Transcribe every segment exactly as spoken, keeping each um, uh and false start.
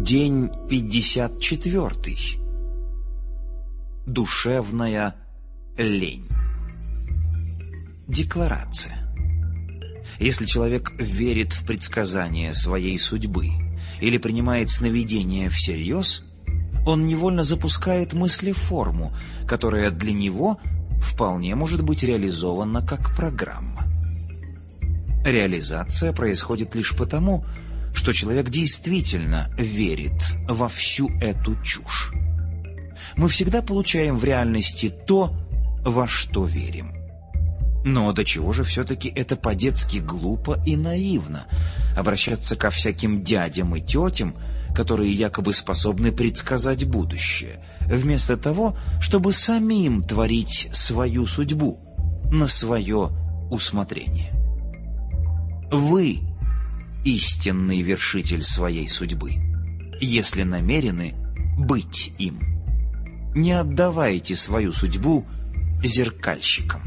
День пятьдесят четвертый. Душевная лень. Декларация. Если человек верит в предсказания своей судьбы или принимает сновидения всерьез, он невольно запускает мыслеформу, которая для него вполне может быть реализована как программа. Реализация происходит лишь потому, что человек действительно верит во всю эту чушь. Мы всегда получаем в реальности то, во что верим. Но до чего же все-таки это по-детски глупо и наивно обращаться ко всяким дядям и тетям, которые якобы способны предсказать будущее, вместо того, чтобы самим творить свою судьбу на свое усмотрение. Вы истинный вершитель своей судьбы, если намерены быть им. Не отдавайте свою судьбу зеркальщикам.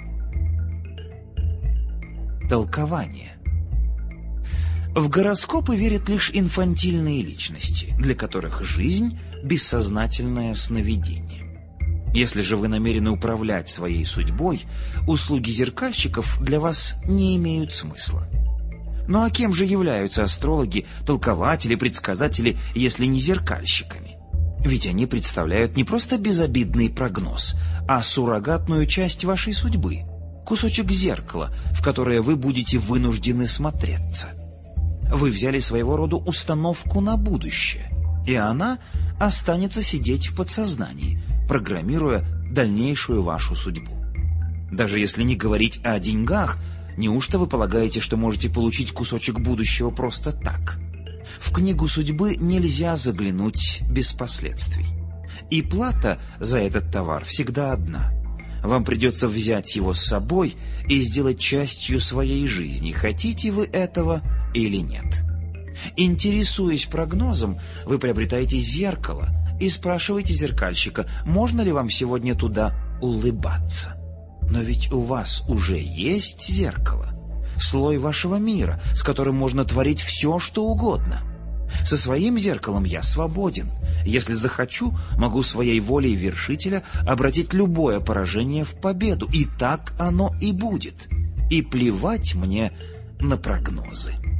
Толкование. В гороскопы верят лишь инфантильные личности, для которых жизнь – бессознательное сновидение. Если же вы намерены управлять своей судьбой, услуги зеркальщиков для вас не имеют смысла. Ну а кем же являются астрологи, толкователи, предсказатели, если не зеркальщиками? Ведь они представляют не просто безобидный прогноз, а суррогатную часть вашей судьбы, кусочек зеркала, в которое вы будете вынуждены смотреться. Вы взяли своего рода установку на будущее, и она останется сидеть в подсознании, программируя дальнейшую вашу судьбу. Даже если не говорить о деньгах, неужто вы полагаете, что можете получить кусочек будущего просто так? В книгу судьбы нельзя заглянуть без последствий. И плата за этот товар всегда одна. Вам придется взять его с собой и сделать частью своей жизни, хотите вы этого или нет. Интересуясь прогнозом, вы приобретаете зеркало и спрашиваете зеркальщика, можно ли вам сегодня туда улыбаться. Но ведь у вас уже есть зеркало, слой вашего мира, с которым можно творить все, что угодно. Со своим зеркалом я свободен. Если захочу, могу своей волей вершителя обратить любое поражение в победу, и так оно и будет. И плевать мне на прогнозы.